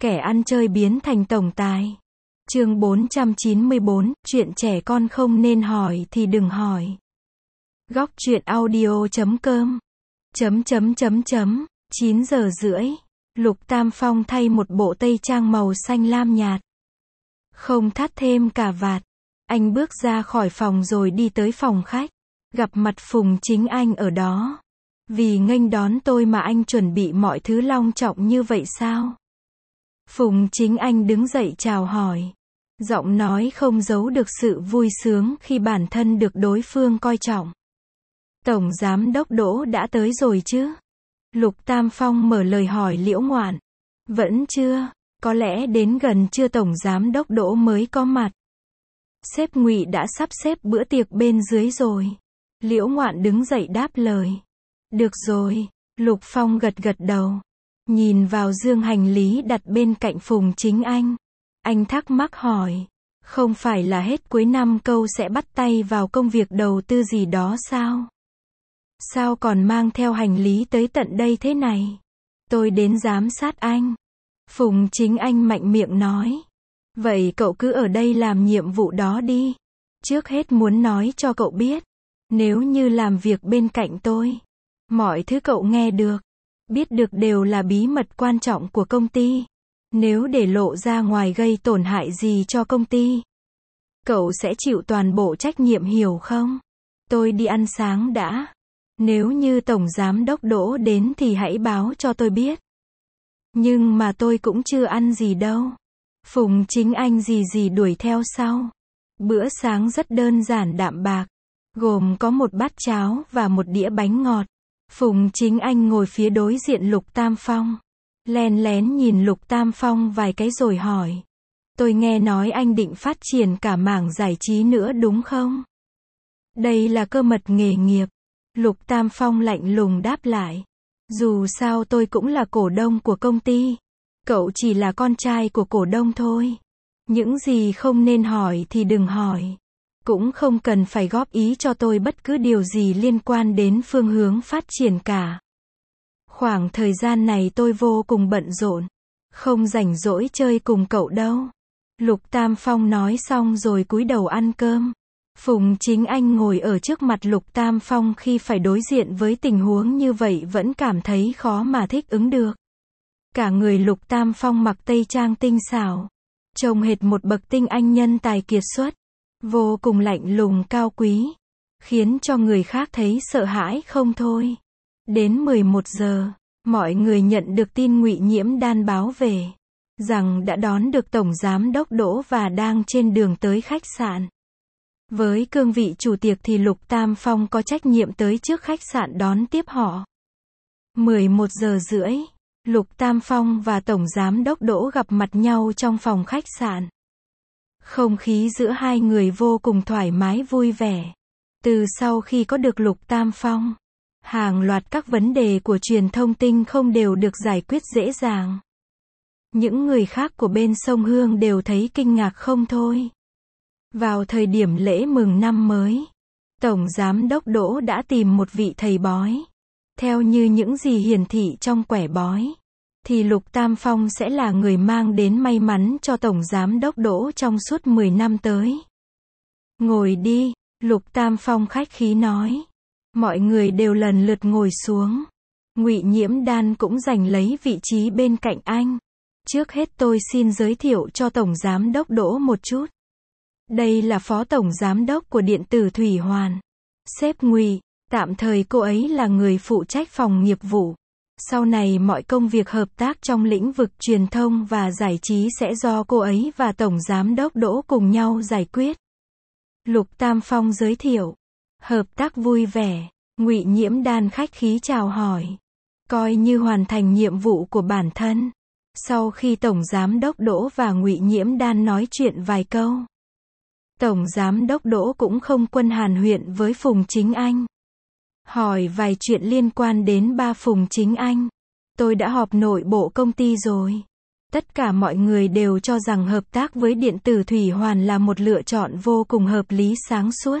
Kẻ ăn chơi biến thành tổng tài. Chương 494, chuyện trẻ con không nên hỏi thì đừng hỏi. Góc truyện audio.com 9 giờ rưỡi, Lục Tam Phong thay một bộ tây trang màu xanh lam nhạt. Không thắt thêm cà vạt. Anh bước ra khỏi phòng rồi đi tới phòng khách. Gặp mặt Phùng Chính Anh ở đó. Vì nghênh đón tôi mà anh chuẩn bị mọi thứ long trọng như vậy sao? Phùng Chính Anh đứng dậy chào hỏi. Giọng nói không giấu được sự vui sướng khi bản thân được đối phương coi trọng. Tổng Giám đốc Đỗ đã tới rồi chứ? Lục Tam Phong mở lời hỏi Liễu Ngoạn. Vẫn chưa, có lẽ đến gần trưa Tổng Giám đốc Đỗ mới có mặt. Sếp Ngụy đã sắp xếp bữa tiệc bên dưới rồi. Liễu Ngoạn đứng dậy đáp lời. Được rồi, Lục Phong gật gật đầu. Nhìn vào dương hành lý đặt bên cạnh Phùng Chính anh thắc mắc hỏi. Không phải là hết cuối năm câu sẽ bắt tay vào công việc đầu tư gì đó sao? Sao còn mang theo hành lý tới tận đây thế này? Tôi đến giám sát anh. Phùng Chính Anh mạnh miệng nói. Vậy cậu cứ ở đây làm nhiệm vụ đó đi. Trước hết muốn nói cho cậu biết. Nếu như làm việc bên cạnh tôi, mọi thứ cậu nghe được, biết được đều là bí mật quan trọng của công ty. Nếu để lộ ra ngoài gây tổn hại gì cho công ty, cậu sẽ chịu toàn bộ trách nhiệm, hiểu không? Tôi đi ăn sáng đã. Nếu như Tổng Giám đốc Đỗ đến thì hãy báo cho tôi biết. Nhưng mà tôi cũng chưa ăn gì đâu. Phùng Chính Anh gì đuổi theo sau. Bữa sáng rất đơn giản đạm bạc, gồm có một bát cháo và một đĩa bánh ngọt. Phùng Chính Anh ngồi phía đối diện Lục Tam Phong. Len lén nhìn Lục Tam Phong vài cái rồi hỏi. Tôi nghe nói anh định phát triển cả mảng giải trí nữa đúng không? Đây là cơ mật nghề nghiệp. Lục Tam Phong lạnh lùng đáp lại. Dù sao tôi cũng là cổ đông của công ty. Cậu chỉ là con trai của cổ đông thôi. Những gì không nên hỏi thì đừng hỏi. Cũng không cần phải góp ý cho tôi bất cứ điều gì liên quan đến phương hướng phát triển cả. Khoảng thời gian này tôi vô cùng bận rộn. Không rảnh rỗi chơi cùng cậu đâu. Lục Tam Phong nói xong rồi cúi đầu ăn cơm. Phùng Chính Anh ngồi ở trước mặt Lục Tam Phong khi phải đối diện với tình huống như vậy vẫn cảm thấy khó mà thích ứng được. Cả người Lục Tam Phong mặc tây trang tinh xảo, trông hệt một bậc tinh anh nhân tài kiệt xuất, vô cùng lạnh lùng cao quý, khiến cho người khác thấy sợ hãi không thôi. Đến 11 giờ, mọi người nhận được tin Ngụy Nhiễm Đan báo về, rằng đã đón được Tổng Giám đốc Đỗ và đang trên đường tới khách sạn. Với cương vị chủ tiệc thì Lục Tam Phong có trách nhiệm tới trước khách sạn đón tiếp họ. 11 giờ rưỡi, Lục Tam Phong và Tổng Giám đốc Đỗ gặp mặt nhau trong phòng khách sạn. Không khí giữa hai người vô cùng thoải mái vui vẻ. Từ sau khi có được Lục Tam Phong, hàng loạt các vấn đề của truyền thông tinh không đều được giải quyết dễ dàng. Những người khác của bên sông Hương đều thấy kinh ngạc không thôi. Vào thời điểm lễ mừng năm mới, Tổng Giám đốc Đỗ đã tìm một vị thầy bói. Theo như những gì hiển thị trong quẻ bói, thì Lục Tam Phong sẽ là người mang đến may mắn cho Tổng Giám đốc Đỗ trong suốt 10 năm tới. Ngồi đi, Lục Tam Phong khách khí nói. Mọi người đều lần lượt ngồi xuống. Ngụy Nhiễm Đan cũng giành lấy vị trí bên cạnh anh. Trước hết tôi xin giới thiệu cho Tổng Giám đốc Đỗ một chút. Đây là Phó Tổng Giám đốc của Điện tử Thủy Hoàn. Sếp Ngụy, tạm thời cô ấy là người phụ trách phòng nghiệp vụ. Sau này mọi công việc hợp tác trong lĩnh vực truyền thông và giải trí sẽ do cô ấy và Tổng Giám đốc Đỗ cùng nhau giải quyết. Lục Tam Phong giới thiệu. Hợp tác vui vẻ. Ngụy Nhiễm Đan khách khí chào hỏi. Coi như hoàn thành nhiệm vụ của bản thân. Sau khi Tổng Giám đốc Đỗ và Ngụy Nhiễm Đan nói chuyện vài câu, Tổng Giám đốc Đỗ cũng không quân hàn huyện với Phùng Chính Anh. Hỏi vài chuyện liên quan đến ba Phùng Chính Anh. Tôi đã họp nội bộ công ty rồi. Tất cả mọi người đều cho rằng hợp tác với Điện tử Thủy Hoàn là một lựa chọn vô cùng hợp lý sáng suốt.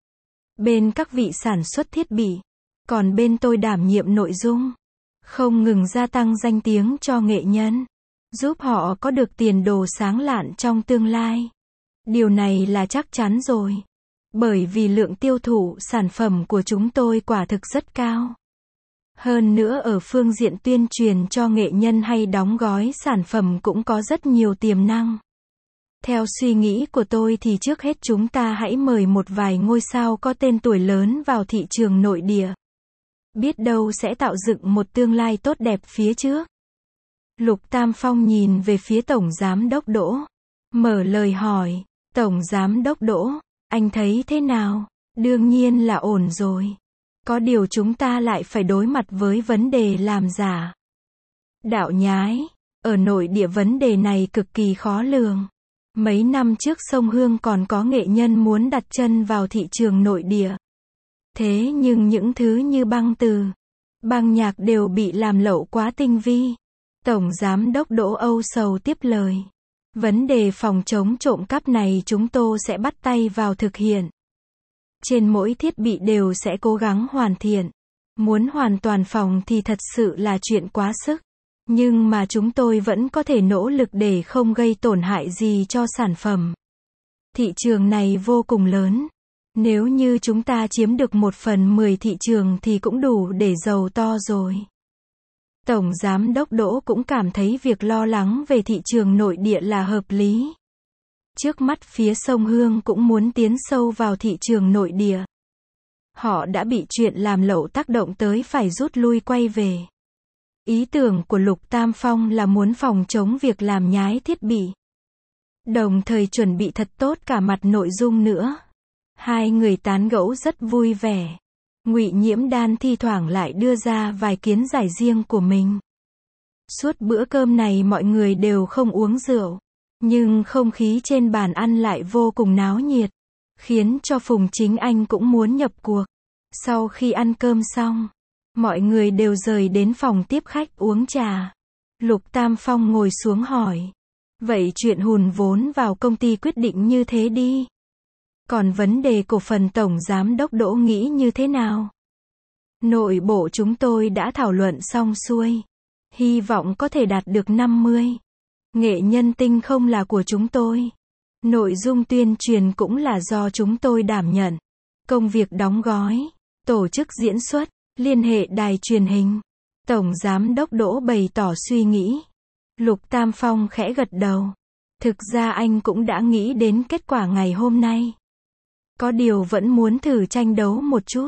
Bên các vị sản xuất thiết bị, còn bên tôi đảm nhiệm nội dung. Không ngừng gia tăng danh tiếng cho nghệ nhân. giúp họ có được tiền đồ sáng lạn trong tương lai. Điều này là chắc chắn rồi. Bởi vì lượng tiêu thụ sản phẩm của chúng tôi quả thực rất cao. Hơn nữa ở phương diện tuyên truyền cho nghệ nhân hay đóng gói sản phẩm cũng có rất nhiều tiềm năng. Theo suy nghĩ của tôi thì trước hết chúng ta hãy mời một vài ngôi sao có tên tuổi lớn vào thị trường nội địa. Biết đâu sẽ tạo dựng một tương lai tốt đẹp phía trước. Lục Tam Phong nhìn về phía Tổng Giám đốc Đỗ. Mở lời hỏi, Tổng Giám đốc Đỗ, anh thấy thế nào? Đương nhiên là ổn rồi. Có điều chúng ta lại phải đối mặt với vấn đề làm giả. Đạo nhái, ở nội địa vấn đề này cực kỳ khó lường. Mấy năm trước sông Hương còn có nghệ nhân muốn đặt chân vào thị trường nội địa. Thế nhưng những thứ như băng từ, băng nhạc đều bị làm lậu quá tinh vi. Tổng Giám đốc Đỗ âu sầu tiếp lời. Vấn đề phòng chống trộm cắp này chúng tôi sẽ bắt tay vào thực hiện. Trên mỗi thiết bị đều sẽ cố gắng hoàn thiện. Muốn hoàn toàn phòng thì thật sự là chuyện quá sức. Nhưng mà chúng tôi vẫn có thể nỗ lực để không gây tổn hại gì cho sản phẩm. Thị trường này vô cùng lớn. Nếu như chúng ta chiếm được 1/10 thị trường thì cũng đủ để giàu to rồi. Tổng Giám đốc Đỗ cũng cảm thấy việc lo lắng về thị trường nội địa là hợp lý. Trước mắt phía sông Hương cũng muốn tiến sâu vào thị trường nội địa. Họ đã bị chuyện làm lậu tác động tới phải rút lui quay về. Ý tưởng của Lục Tam Phong là muốn phòng chống việc làm nhái thiết bị. Đồng thời chuẩn bị thật tốt cả mặt nội dung nữa. Hai người tán gẫu rất vui vẻ. Ngụy Nhiễm Đan thi thoảng lại đưa ra vài kiến giải riêng của mình. Suốt bữa cơm này mọi người đều không uống rượu. Nhưng không khí trên bàn ăn lại vô cùng náo nhiệt. Khiến cho Phùng Chính Anh cũng muốn nhập cuộc. Sau khi ăn cơm xong, mọi người đều rời đến phòng tiếp khách uống trà. Lục Tam Phong ngồi xuống hỏi. Vậy chuyện hùn vốn vào công ty quyết định như thế đi. Còn vấn đề cổ phần Tổng Giám đốc Đỗ nghĩ như thế nào? Nội bộ chúng tôi đã thảo luận xong xuôi. Hy vọng có thể đạt được 50. Nghệ nhân tinh không là của chúng tôi. Nội dung tuyên truyền cũng là do chúng tôi đảm nhận. Công việc đóng gói, tổ chức diễn xuất, liên hệ đài truyền hình. Tổng Giám đốc Đỗ bày tỏ suy nghĩ. Lục Tam Phong khẽ gật đầu. Thực ra anh cũng đã nghĩ đến kết quả ngày hôm nay. Có điều vẫn muốn thử tranh đấu một chút.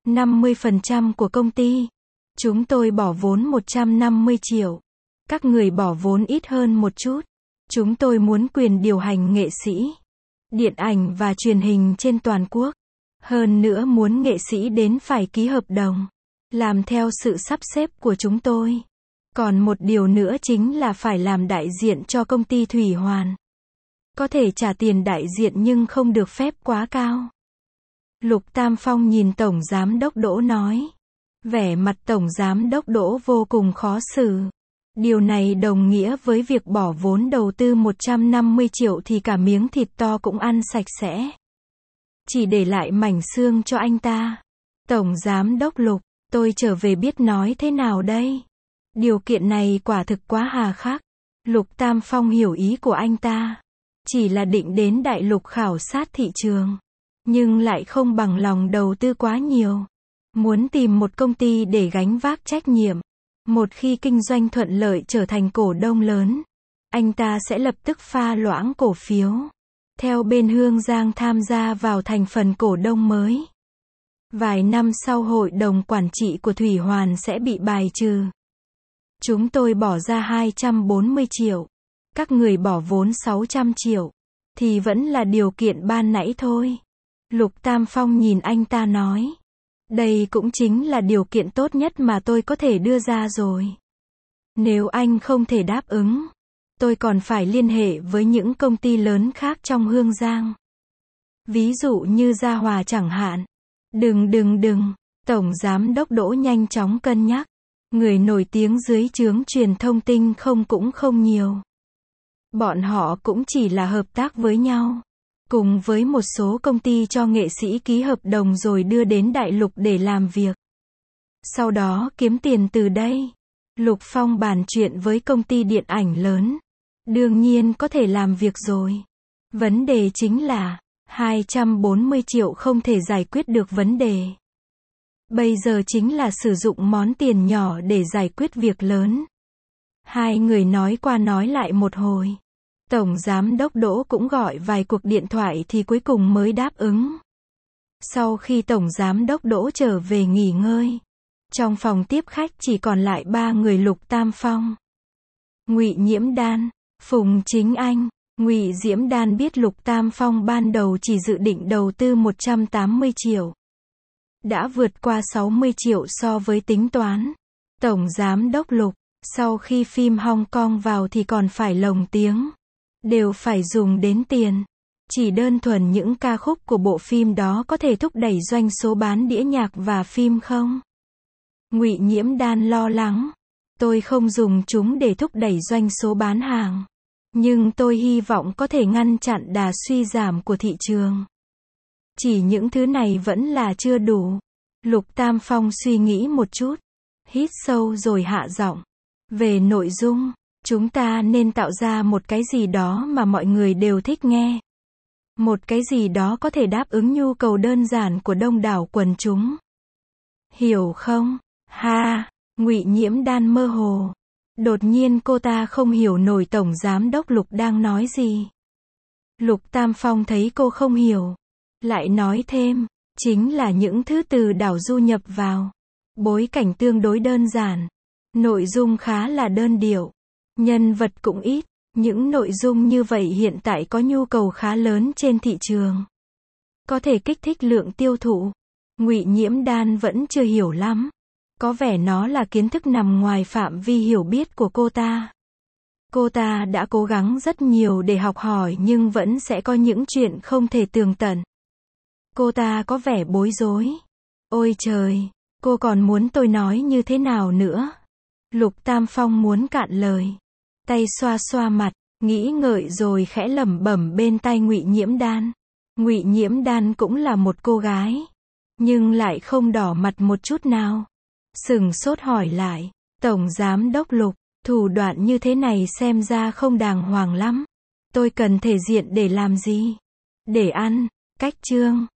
50% của công ty. Chúng tôi bỏ vốn 150 triệu. Các người bỏ vốn ít hơn một chút. Chúng tôi muốn quyền điều hành nghệ sĩ, điện ảnh và truyền hình trên toàn quốc. Hơn nữa muốn nghệ sĩ đến phải ký hợp đồng, làm theo sự sắp xếp của chúng tôi. Còn một điều nữa chính là phải làm đại diện cho công ty Thủy Hoàn. Có thể trả tiền đại diện nhưng không được phép quá cao. Lục Tam Phong nhìn Tổng Giám đốc Đỗ nói. Vẻ mặt Tổng Giám đốc Đỗ vô cùng khó xử. Điều này đồng nghĩa với việc bỏ vốn đầu tư 150 triệu thì cả miếng thịt to cũng ăn sạch sẽ. Chỉ để lại mảnh xương cho anh ta. Tổng Giám đốc Lục, tôi trở về biết nói thế nào đây? Điều kiện này quả thực quá hà khắc. Lục Tam Phong hiểu ý của anh ta. Chỉ là định đến đại lục khảo sát thị trường. Nhưng lại không bằng lòng đầu tư quá nhiều. Muốn tìm một công ty để gánh vác trách nhiệm. Một khi kinh doanh thuận lợi trở thành cổ đông lớn, anh ta sẽ lập tức pha loãng cổ phiếu. Theo bên Hương Giang tham gia vào thành phần cổ đông mới. Vài năm sau hội đồng quản trị của Thủy Hoàn sẽ bị bài trừ. Chúng tôi bỏ ra 240 triệu. Các người bỏ vốn 600 triệu. Thì vẫn là điều kiện ban nãy thôi. Lục Tam Phong nhìn anh ta nói. Đây cũng chính là điều kiện tốt nhất mà tôi có thể đưa ra rồi. Nếu anh không thể đáp ứng, tôi còn phải liên hệ với những công ty lớn khác trong Hương Giang. Ví dụ như Gia Hòa chẳng hạn. Đừng. Tổng Giám đốc Đỗ nhanh chóng cân nhắc. Người nổi tiếng dưới trướng truyền thông tinh không cũng không nhiều. Bọn họ cũng chỉ là hợp tác với nhau. Cùng với một số công ty cho nghệ sĩ ký hợp đồng rồi đưa đến đại lục để làm việc. Sau đó kiếm tiền từ đây. Lục Phong bàn chuyện với công ty điện ảnh lớn. Đương nhiên có thể làm việc rồi. Vấn đề chính là, 240 triệu không thể giải quyết được vấn đề. Bây giờ chính là sử dụng món tiền nhỏ để giải quyết việc lớn. Hai người nói qua nói lại một hồi. Tổng giám đốc Đỗ cũng gọi vài cuộc điện thoại thì cuối cùng mới đáp ứng. Sau khi tổng giám đốc Đỗ trở về nghỉ ngơi, trong phòng tiếp khách chỉ còn lại 3 người Lục Tam Phong, Ngụy Nhiễm Đan, Phùng Chính Anh. Ngụy Diễm Đan biết Lục Tam Phong ban đầu chỉ dự định đầu tư 180 triệu. Đã vượt qua 60 triệu so với tính toán. Tổng giám đốc Lục, sau khi phim Hong Kong vào thì còn phải lồng tiếng. Đều phải dùng đến tiền. Chỉ đơn thuần những ca khúc của bộ phim đó có thể thúc đẩy doanh số bán đĩa nhạc và phim không? Ngụy Nhiễm Đan lo lắng. Tôi không dùng chúng để thúc đẩy doanh số bán hàng. Nhưng tôi hy vọng có thể ngăn chặn đà suy giảm của thị trường. Chỉ những thứ này vẫn là chưa đủ. Lục Tam Phong suy nghĩ một chút. Hít sâu rồi hạ giọng. Về nội dung, chúng ta nên tạo ra một cái gì đó mà mọi người đều thích nghe. Một cái gì đó có thể đáp ứng nhu cầu đơn giản của đông đảo quần chúng. Hiểu không? Ha, Ngụy Nhiễm Đan mơ hồ. Đột nhiên cô ta không hiểu nổi tổng giám đốc Lục đang nói gì. Lục Tam Phong thấy cô không hiểu. Lại nói thêm, chính là những thứ từ đảo du nhập vào. Bối cảnh tương đối đơn giản. Nội dung khá là đơn điệu. Nhân vật cũng ít. Những nội dung như vậy hiện tại có nhu cầu khá lớn trên thị trường. Có thể kích thích lượng tiêu thụ. Ngụy Nhiễm Đan vẫn chưa hiểu lắm. Có vẻ nó là kiến thức nằm ngoài phạm vi hiểu biết của cô ta. Cô ta đã cố gắng rất nhiều để học hỏi nhưng vẫn sẽ có những chuyện không thể tường tận. Cô ta có vẻ bối rối. Ôi trời, cô còn muốn tôi nói như thế nào nữa? Lục Tam Phong muốn cạn lời. Tay xoa xoa mặt, nghĩ ngợi rồi khẽ lẩm bẩm bên tai Ngụy Nhiễm Đan. Ngụy Nhiễm Đan cũng là một cô gái, nhưng lại không đỏ mặt một chút nào. Sừng sốt hỏi lại, Tổng Giám đốc Lục, thủ đoạn như thế này xem ra không đàng hoàng lắm. Tôi cần thể diện để làm gì? Để ăn, cách chương.